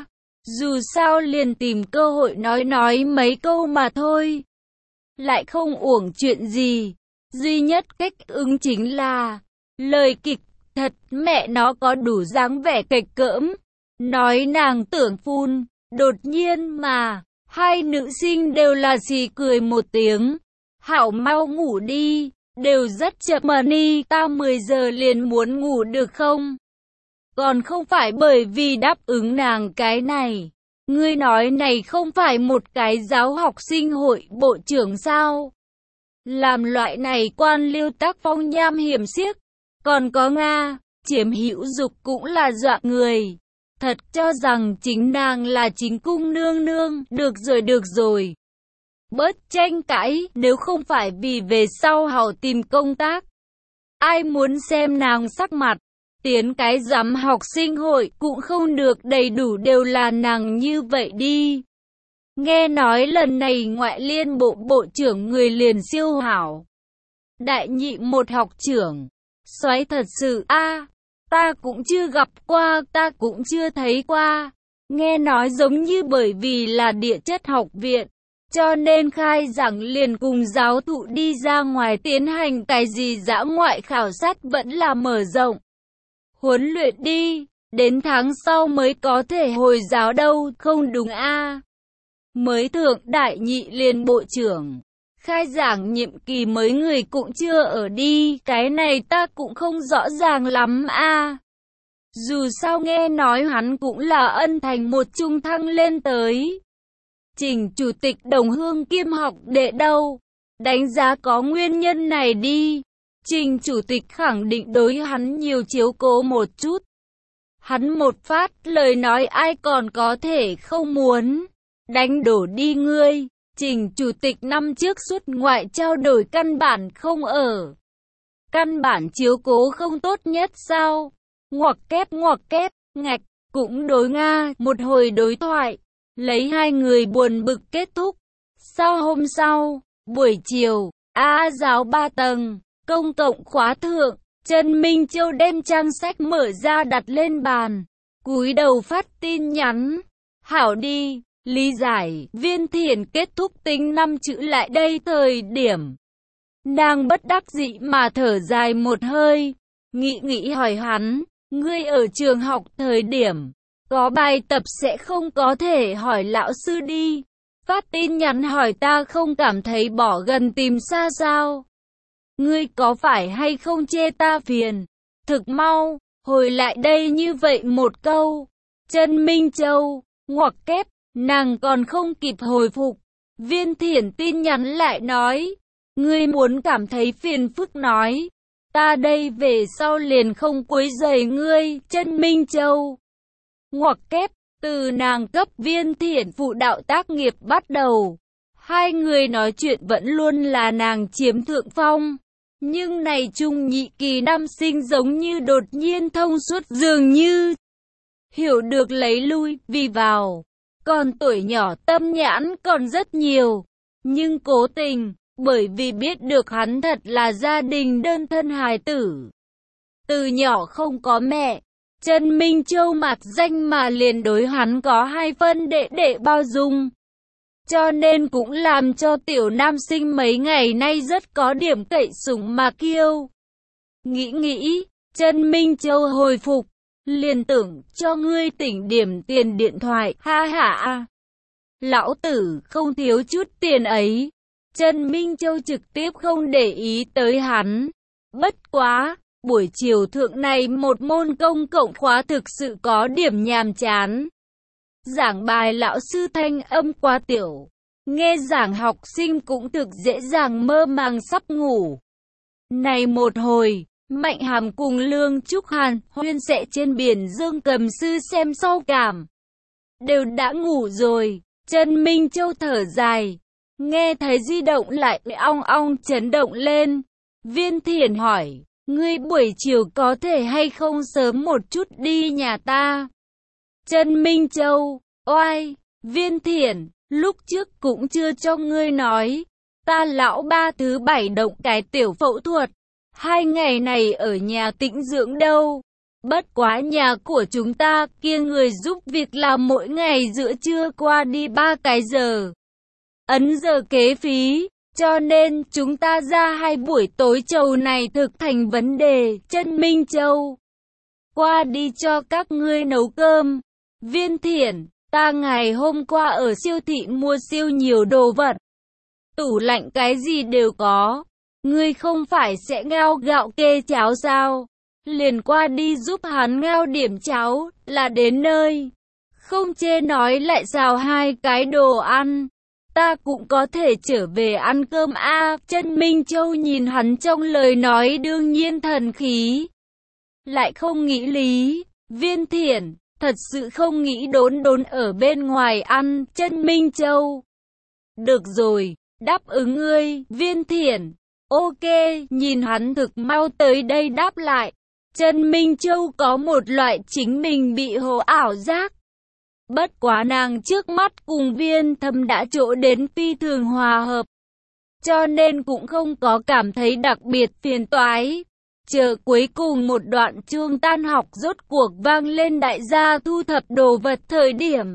dù sao liền tìm cơ hội nói mấy câu mà thôi. Lại không uổng chuyện gì. Duy nhất cách ứng chính là lời kịch thật mẹ nó có đủ dáng vẻ kịch cỡm. Nói nàng tưởng phun, đột nhiên mà hai nữ sinh đều là xì cười một tiếng. Hảo mau ngủ đi, đều rất chậm mà ni, ta 10 giờ liền muốn ngủ được không? Còn không phải bởi vì đáp ứng nàng cái này. Ngươi nói này không phải một cái giáo học sinh hội bộ trưởng sao? Làm loại này quan liêu tác phong nham hiểm xiếc. Còn có Nga, chiếm hữu dục cũng là dọa người. Thật cho rằng chính nàng là chính cung nương nương, được rồi. Bớt tranh cãi, nếu không phải vì về sau hảo tìm công tác. Ai muốn xem nàng sắc mặt, tiến cái giám học sinh hội cũng không được đầy đủ đều là nàng như vậy đi. Nghe nói lần này ngoại liên bộ bộ trưởng người liền siêu hảo. Đại nhị một học trưởng, xoáy thật sự ta cũng chưa gặp qua, ta cũng chưa thấy qua. Nghe nói giống như bởi vì là địa chất học viện, cho nên khai giảng liền cùng giáo thụ đi ra ngoài tiến hành cái gì dã ngoại khảo sát vẫn là mở rộng. Huấn luyện đi, đến tháng sau mới có thể hồi giáo đâu, không đúng Mới thượng đại nhị liền bộ trưởng. Khai giảng nhiệm kỳ mới người cũng chưa ở đi, cái này ta cũng không rõ ràng lắm Dù sao nghe nói hắn cũng là ân thành một trung thăng lên tới. Trình chủ tịch đồng hương kiêm học đệ đâu? Đánh giá có nguyên nhân này đi. Trình chủ tịch khẳng định đối hắn nhiều chiếu cố một chút. Hắn một phát lời nói ai còn có thể không muốn. Đánh đổ đi ngươi. Trình chủ tịch năm trước xuất ngoại trao đổi căn bản không ở. Căn bản chiếu cố không tốt nhất sao? Ngoặc kép, ngạch, cũng đối Nga, một hồi đối thoại. Lấy hai người buồn bực kết thúc. Sau hôm sau, buổi chiều, giáo 3 tầng, công cộng khóa thượng, Trần Minh Châu đem trang sách mở ra đặt lên bàn. Cúi đầu phát tin nhắn. Hảo đi. Lý giải, Viên Thiển kết thúc tính 5 chữ lại đây thời điểm. Nàng bất đắc dĩ mà thở dài một hơi. Nghĩ hỏi hắn, ngươi ở trường học thời điểm, có bài tập sẽ không có thể hỏi lão sư đi. Phát tin nhắn hỏi ta không cảm thấy bỏ gần tìm xa sao? Ngươi có phải hay không chê ta phiền? Thực mau, hồi lại đây như vậy một câu. Trần Minh Châu, ngoặc kép. Nàng còn không kịp hồi phục, Viên Thiển tin nhắn lại nói, Ngươi muốn cảm thấy phiền phức nói. Ta đây về sau liền không quấy rầy ngươi, Chân Minh Châu. Ngoặc kép, từ nàng cấp Viên Thiển phụ đạo tác nghiệp bắt đầu. Hai người nói chuyện vẫn luôn là nàng chiếm thượng phong. Nhưng này trung nhị kỳ nam sinh giống như đột nhiên thông suốt dường như hiểu được lấy lui vì vào. Còn tuổi nhỏ tâm nhãn còn rất nhiều. Nhưng cố tình, bởi vì biết được hắn thật là gia đình đơn thân hài tử. Từ nhỏ không có mẹ, Chân Minh Châu mặt danh mà liền đối hắn có hai phân đệ bao dung. Cho nên cũng làm cho tiểu nam sinh mấy ngày nay rất có điểm cậy sủng mà kiêu. Nghĩ, Chân Minh Châu hồi phục, liền tưởng cho ngươi tỉnh điểm tiền điện thoại, ha ha. Lão tử không thiếu chút tiền ấy. Chân Minh Châu trực tiếp không để ý tới hắn. Bất quá, buổi chiều thượng này một môn công cộng khóa thực sự có điểm nhàm chán. Giảng bài lão sư thanh âm quá tiểu. Nghe giảng học sinh cũng thực dễ dàng mơ màng sắp ngủ. Này một hồi, Mạnh Hàm cùng Lương Trúc Hàn huyên sẽ trên biển Dương cầm sư xem sau cảm. Đều đã ngủ rồi, Chân Minh Châu thở dài. Nghe thấy di động lại ong ong chấn động lên. Viên Thiển hỏi, ngươi buổi chiều có thể hay không sớm một chút đi nhà ta? Chân Minh Châu, oai, Viên Thiển, lúc trước cũng chưa cho ngươi nói. Ta lão ba thứ bảy động cái tiểu phẫu thuật. 2 ngày này ở nhà tĩnh dưỡng đâu. Bất quá nhà của chúng ta kia người giúp việc làm mỗi ngày giữa trưa qua đi 3 cái giờ. Ấn giờ kế phí, cho nên chúng ta ra 2 buổi tối trầu này thực thành vấn đề. Chân Minh Châu, qua đi cho các ngươi nấu cơm. Viên Thiển, ta ngày hôm qua ở siêu thị mua siêu nhiều đồ vật. Tủ lạnh cái gì đều có. Ngươi không phải sẽ ngao gạo kê cháo sao? Liền qua đi giúp hắn ngao điểm cháo, là đến nơi. Không chê nói lại xào 2 cái đồ ăn. Ta cũng có thể trở về ăn cơm a. Chân Minh Châu nhìn hắn trong lời nói đương nhiên thần khí. Lại không nghĩ lý. Viên Thiển, thật sự không nghĩ đốn ở bên ngoài ăn. Chân Minh Châu, được rồi, đáp ứng ngươi. Viên Thiển, ok, nhìn hắn thực mau tới đây đáp lại. Chân Minh Châu có một loại chính mình bị hồ ảo giác. Bất quá nàng trước mắt cùng Viên Thâm đã chỗ đến phi thường hòa hợp. Cho nên cũng không có cảm thấy đặc biệt phiền toái. Chờ cuối cùng một đoạn chuông tan học rốt cuộc vang lên đại gia thu thập đồ vật thời điểm.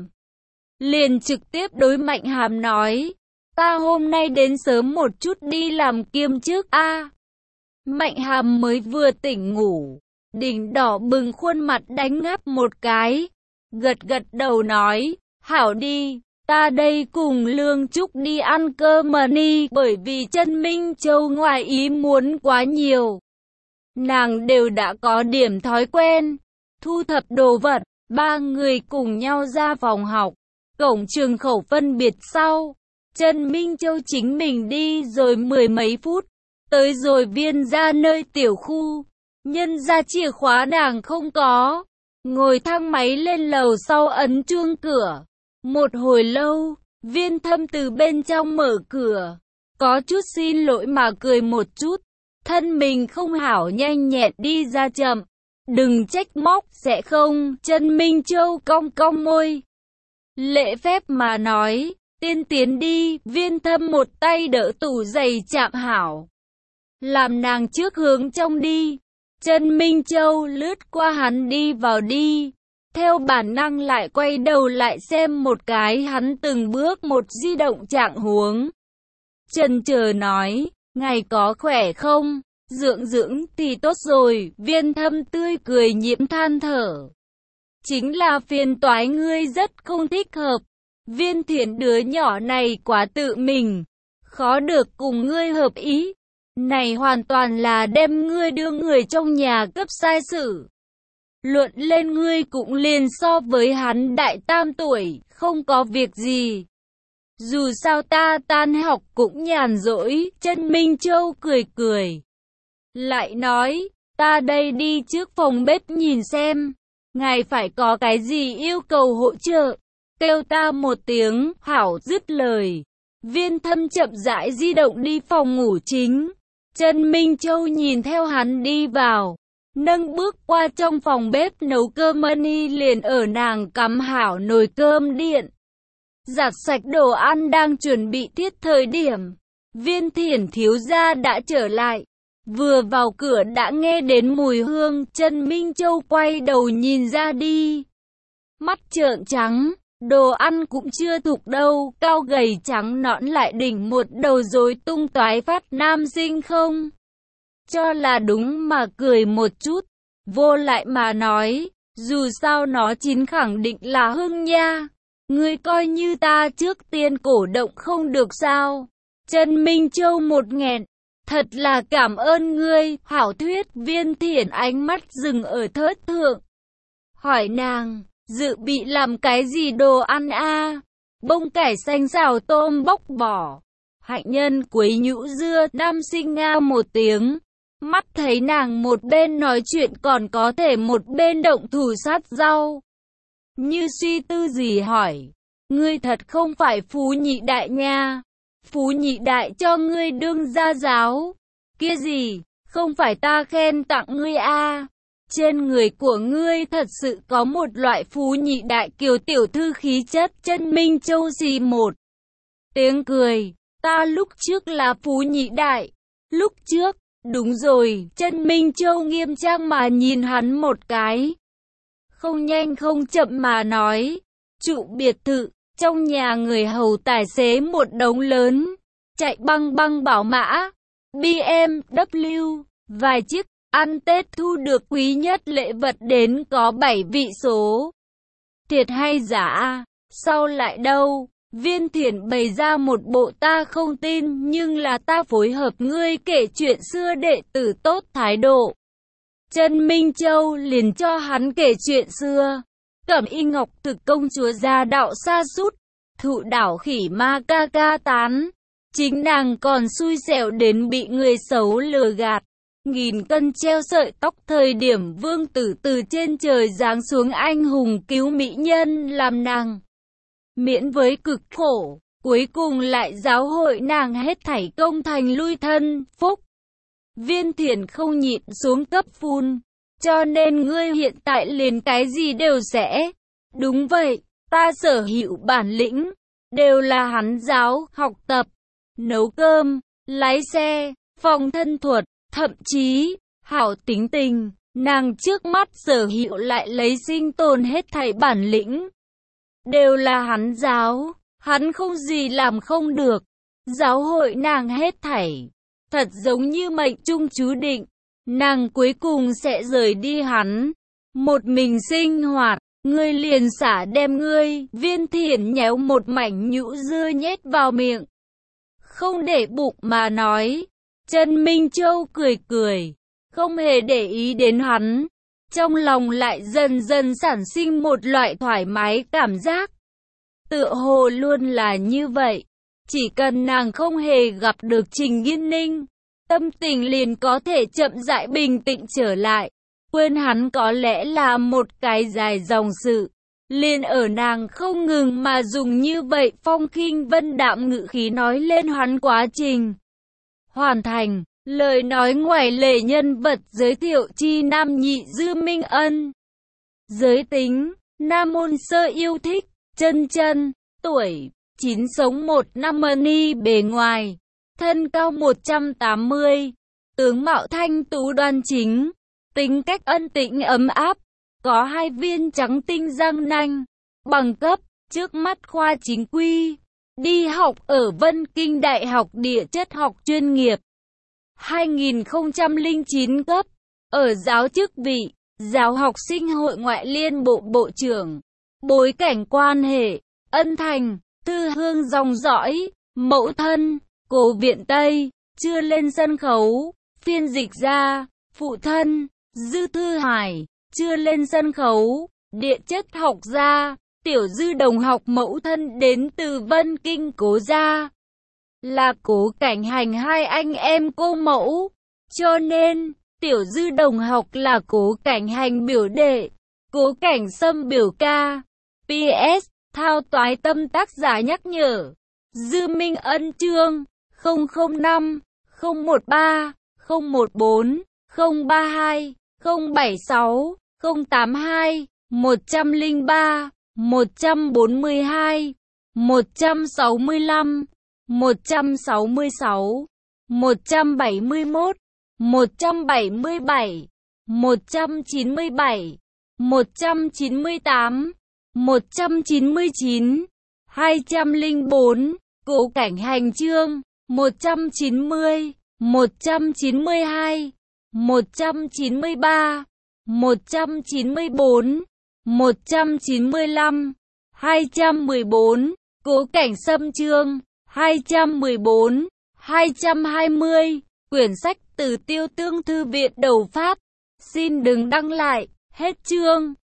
Liền trực tiếp đối Mạnh Hàm nói. Ta hôm nay đến sớm một chút đi làm kiêm trước a. Mạnh Hàm mới vừa tỉnh ngủ. Đỉnh đỏ bừng khuôn mặt đánh ngáp một cái. Gật đầu nói, hảo đi, ta đây cùng Lương Trúc đi ăn cơm mà đi, bởi vì Chân Minh Châu ngoài ý muốn quá nhiều. Nàng đều đã có điểm thói quen, thu thập đồ vật, 3 người cùng nhau ra phòng học, cổng trường khẩu phân biệt sau. Chân Minh Châu chính mình đi rồi 10 mấy phút, tới rồi Viên ra nơi tiểu khu, nhân ra chìa khóa nàng không có. Ngồi thang máy lên lầu sau ấn chuông cửa. Một hồi lâu, Viên Thâm từ bên trong mở cửa. Có chút xin lỗi mà cười một chút. Thân mình không hảo nhanh nhẹn đi ra chậm. Đừng trách móc sẽ không. Chân Minh Châu cong cong môi. Lễ phép mà nói, tiên tiến đi. Viên Thâm một tay đỡ tủ giày chạm hảo. Làm nàng trước hướng trong đi. Chân Minh Châu lướt qua hắn đi vào đi. Theo bản năng lại quay đầu lại xem một cái hắn từng bước một di động trạng huống. Chần chờ nói, ngài có khỏe không? Dưỡng thì tốt rồi. Viên Thâm tươi cười nhiễm than thở. Chính là phiền toái ngươi rất không thích hợp. Viên Thiển đứa nhỏ này quá tự mình. Khó được cùng ngươi hợp ý. Này hoàn toàn là đem ngươi đưa người trong nhà cấp sai xử. Luận lên ngươi cũng liền so với hắn đại 3 tuổi, không có việc gì. Dù sao ta tan học cũng nhàn rỗi, Trần Minh Châu cười cười. Lại nói, ta đây đi trước phòng bếp nhìn xem, ngài phải có cái gì yêu cầu hỗ trợ, kêu ta một tiếng, hảo. Dứt lời. Viên Thâm chậm rãi di động đi phòng ngủ chính. Trần Minh Châu nhìn theo hắn đi vào, nâng bước qua trong phòng bếp nấu cơm. Mani liền ở nàng cắm hảo nồi cơm điện, giặt sạch đồ ăn đang chuẩn bị tiết. Thời điểm Viên Thiển thiếu gia đã trở lại, vừa vào cửa đã nghe đến mùi hương. Trần Minh Châu quay đầu nhìn ra đi, mắt trợn trắng. Đồ ăn cũng chưa thục đâu, cao gầy trắng nõn lại đỉnh một đầu rối tung toái phát nam sinh không cho là đúng mà cười một chút, vô lại mà nói, dù sao nó chín khẳng định là hưng nha, ngươi coi như ta trước tiên cổ động không được sao. Trần Minh Châu một nghẹn, thật là cảm ơn ngươi, hảo thuyết. Viên Thiển ánh mắt dừng ở thớt thượng, hỏi nàng, dự bị làm cái gì đồ ăn a? Bông cải xanh xào tôm bóc vỏ, hạnh nhân quấy nhũ dưa. Nam sinh nga một tiếng, mắt thấy nàng một bên nói chuyện còn có thể một bên động thủ sát rau, như suy tư gì hỏi, ngươi thật không phải Phú Nhị Đại nha? Phú Nhị Đại cho ngươi đương gia giáo kia gì, không phải ta khen tặng ngươi a? Trên người của ngươi thật sự có một loại Phú Nhị Đại kiều tiểu thư khí chất. Trần Minh Châu xì một tiếng cười, ta lúc trước là Phú Nhị Đại. Lúc trước, đúng rồi. Trần Minh Châu nghiêm trang mà nhìn hắn một cái, không nhanh không chậm mà nói, trụ biệt thự, trong nhà người hầu tài xế một đống lớn, chạy băng băng bảo mã, BMW, vài chiếc. Ăn Tết thu được quý nhất lễ vật đến có 7 vị số. Thiệt hay giả? Sau lại đâu? Viên Thiển bày ra một bộ ta không tin nhưng là ta phối hợp ngươi kể chuyện xưa đệ tử tốt thái độ. Trần Minh Châu liền cho hắn kể chuyện xưa. Cẩm Y Ngọc Thực công chúa gia đạo sa sút, thụ đảo khỉ ma ca ca tán. Chính nàng còn xui xẻo đến bị người xấu lừa gạt. Nghìn cân treo sợi tóc, thời điểm vương tử từ trên trời giáng xuống anh hùng cứu mỹ nhân làm nàng miễn với cực khổ, cuối cùng lại giáo hội nàng hết thảy công thành lui thân, phúc. Viên Thiển không nhịn xuống cấp phun, cho nên ngươi hiện tại liền cái gì đều sẽ. Đúng vậy, ta sở hữu bản lĩnh, đều là hắn giáo, học tập, nấu cơm, lái xe, phòng thân thuật. Thậm chí, hảo tính tình, nàng trước mắt sở hữu lại lấy sinh tồn hết thảy bản lĩnh. Đều là hắn giáo, hắn không gì làm không được. Giáo hội nàng hết thảy, thật giống như mệnh trung chú định. Nàng cuối cùng sẽ rời đi hắn, một mình sinh hoạt, ngươi liền xả đem ngươi. Viên Thiển nhéo một mảnh nhũ dưa nhét vào miệng, không để bụng mà nói. Trần Minh Châu cười cười, không hề để ý đến hắn. Trong lòng lại dần dần sản sinh một loại thoải mái cảm giác. Tựa hồ luôn là như vậy. Chỉ cần nàng không hề gặp được Trình Nghiên Ninh, tâm tình liền có thể chậm rãi bình tĩnh trở lại. Quên hắn có lẽ là một cái dài dòng sự. Liền ở nàng không ngừng mà dùng như vậy phong khinh vân đạm ngữ khí nói lên hắn quá trình hoàn thành. Lời nói ngoài lề nhân vật giới thiệu chi nam nhị Dư Minh Ân. Giới tính, nam môn sơ yêu thích, chân chân, tuổi, 9 sống 1 năm. Mani bề ngoài, thân cao 180, tướng mạo thanh tú đoan chính, tính cách ân tĩnh ấm áp, có 2 viên trắng tinh răng nanh, bằng cấp, trước mắt khoa chính quy, đi học ở Vân Kinh Đại học Địa chất học chuyên nghiệp. 2009 cấp, ở giáo chức vị, giáo học sinh hội ngoại liên bộ bộ trưởng. Bối cảnh quan hệ, ân thành, thư hương dòng dõi, mẫu thân, Cố Viện Tây, chưa lên sân khấu, phiên dịch ra, phụ thân, Dư Thư Hải, chưa lên sân khấu, địa chất học gia, Tiểu Dư đồng học mẫu thân đến từ Vân Kinh Cố gia, là Cố Cảnh Hành hai anh em cô mẫu, cho nên Tiểu Dư đồng học là Cố Cảnh Hành biểu đệ, Cố Cảnh Sâm biểu ca. PS, thao toái tâm tác giả nhắc nhở. Dư Minh Ân chương 005 013 014 032 076 082 103 142 165 166 171 177 197 198 199 204. Cố Cảnh Hành chương 190 192 193 194 195 214. Cố Cảnh Sâm chương 214 220. Quyển sách từ Tiêu Tương Thư viện Đầu Phát. Xin đừng đăng lại. Hết chương.